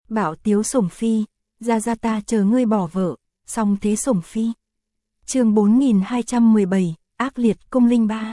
Bạo tiếu sủng phi, ra ta chờ ngươi bỏ vợ, song thế sủng phi. Chương 4217, ác liệt cung linh 3.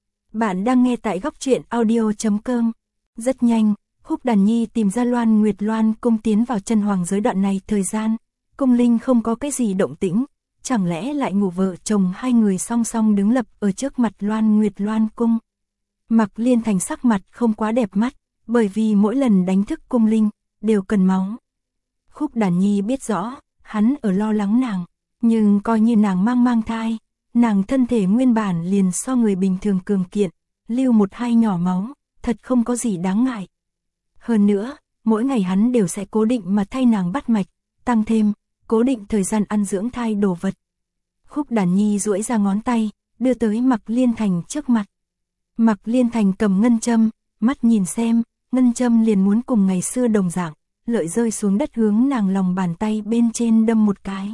Bạn đang nghe tại góc truyện audio.com. Rất nhanh, Khúc Đàn Nhi tìm ra Loan Nguyệt Loan cung tiến vào chân hoàng giới. Đoạn này thời gian, cung linh không có cái gì động tĩnh, chẳng lẽ lại ngủ vợ chồng hai người song song đứng lập ở trước mặt Loan Nguyệt Loan cung. Mặc Liên Thành sắc mặt không quá đẹp mắt, bởi vì mỗi lần đánh thức cung linh, đều cần máu. Khúc Đàn Nhi biết rõ, hắn ở lo lắng nàng, nhưng coi như nàng mang thai, nàng thân thể nguyên bản liền so người bình thường cường kiện, lưu một hai nhỏ máu, thật không có gì đáng ngại. Hơn nữa, mỗi ngày hắn đều sẽ cố định mà thay nàng bắt mạch, tăng thêm, cố định thời gian ăn dưỡng thai đồ vật. Khúc Đàn Nhi duỗi ra ngón tay, đưa tới Mặc Liên Thành trước mặt. Mặc Liên Thành cầm ngân châm, mắt nhìn xem, ngân châm liền muốn cùng ngày xưa đồng dạng, lợi rơi xuống đất hướng nàng lòng bàn tay bên trên đâm một cái.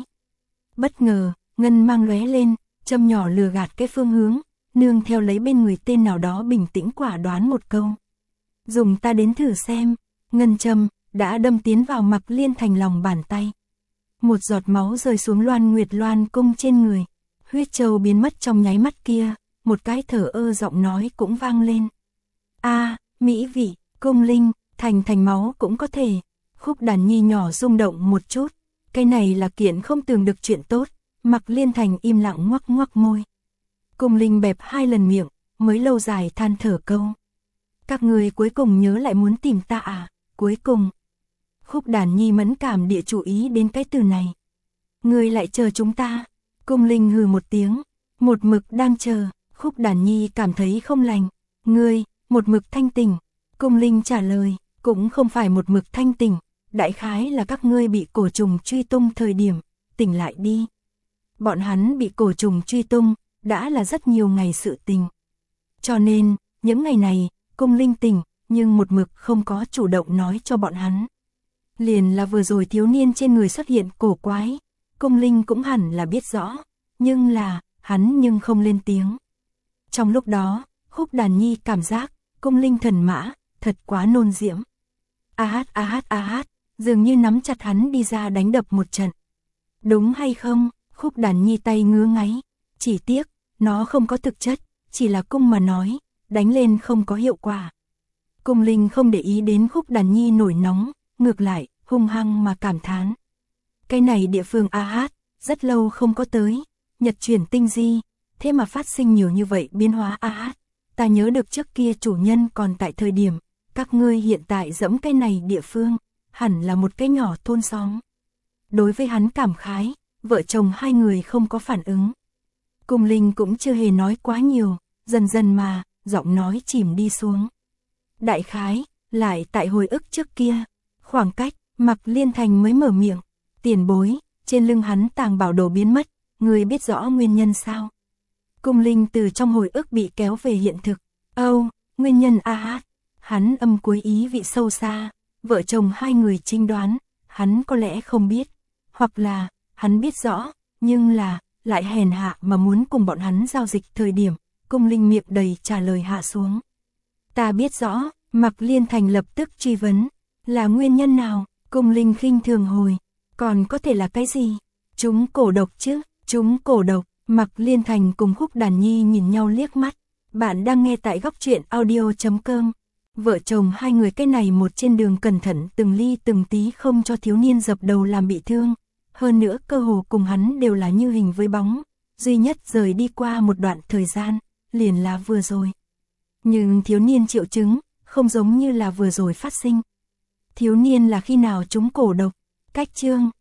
Bất ngờ, ngân mang lóe lên, châm nhỏ lừa gạt cái phương hướng, nương theo lấy bên người tên nào đó bình tĩnh quả đoán một câu. Dùng ta đến thử xem, ngân châm đã đâm tiến vào Mặc Liên Thành lòng bàn tay. Một giọt máu rơi xuống Loan Nguyệt Loan cung trên người, huyết châu biến mất trong nháy mắt kia, một cái thở ơ giọng nói cũng vang lên. A, mỹ vị, cung linh, thành máu cũng có thể. Khúc Đàn Nhi nhỏ rung động một chút, cái này là kiện không tưởng được chuyện tốt. Mặc Liên Thành im lặng ngoắc môi. Cung linh bẹp hai lần miệng, mới lâu dài than thở câu. Các người cuối cùng nhớ lại muốn tìm ta à, cuối cùng. Khúc Đàn Nhi mẫn cảm địa chú ý đến cái từ này. Người lại chờ chúng ta. Cung linh hừ một tiếng, một mực đang chờ. Khúc Đàn Nhi cảm thấy không lành. Ngươi, một mực thanh tỉnh. Cung linh trả lời, cũng không phải một mực thanh tỉnh. Đại khái là các ngươi bị cổ trùng truy tung thời điểm, tỉnh lại đi. Bọn hắn bị cổ trùng truy tung, đã là rất nhiều ngày sự tình. Cho nên, những ngày này, cung linh tỉnh, nhưng một mực không có chủ động nói cho bọn hắn. Liền là vừa rồi thiếu niên trên người xuất hiện cổ quái, cung linh cũng hẳn là biết rõ, nhưng là, hắn nhưng không lên tiếng. Trong lúc đó, Khúc Đàn Nhi cảm giác, cung linh thần mã, thật quá nôn diễm. A hát, dường như nắm chặt hắn đi ra đánh đập một trận. Đúng hay không? Khúc Đàn Nhi tay ngứa ngáy, chỉ tiếc, nó không có thực chất, chỉ là cung mà nói, đánh lên không có hiệu quả. Cung linh không để ý đến Khúc Đàn Nhi nổi nóng, ngược lại, hung hăng mà cảm thán. Cái này địa phương A hát, rất lâu không có tới, nhật chuyển tinh di, thế mà phát sinh nhiều như vậy biến hóa A hát. Ta nhớ được trước kia chủ nhân còn tại thời điểm, các ngươi hiện tại dẫm cái này địa phương, hẳn là một cái nhỏ thôn xóm. Đối với hắn cảm khái, vợ chồng hai người không có phản ứng. Cung linh cũng chưa hề nói quá nhiều, dần dần mà, giọng nói chìm đi xuống. Đại khái, lại tại hồi ức trước kia, khoảng cách, Mặc Liên Thành mới mở miệng. Tiền bối, trên lưng hắn tàng bảo đồ biến mất, người biết rõ nguyên nhân sao? Cung linh từ trong hồi ức bị kéo về hiện thực. Nguyên nhân A hát. Hắn âm cuối ý vị sâu xa, vợ chồng hai người trinh đoán, hắn có lẽ không biết, hoặc là, hắn biết rõ, nhưng là, lại hèn hạ mà muốn cùng bọn hắn giao dịch thời điểm, cung linh miệng đầy trả lời hạ xuống. Ta biết rõ, Mặc Liên Thành lập tức truy vấn, là nguyên nhân nào? Cung linh khinh thường hồi, còn có thể là cái gì? Chúng cổ độc chứ, chúng cổ độc. Mặc Liên Thành cùng Khúc Đàn Nhi nhìn nhau liếc mắt. Bạn đang nghe tại góc truyện audio.com. Vợ chồng hai người cái này một trên đường cẩn thận từng ly từng tí không cho thiếu niên dập đầu làm bị thương. Hơn nữa cơ hồ cùng hắn đều là như hình với bóng. Duy nhất rời đi qua một đoạn thời gian, liền là vừa rồi. Nhưng thiếu niên triệu chứng, không giống như là vừa rồi phát sinh. Thiếu niên là khi nào chúng cổ độc? Cách chương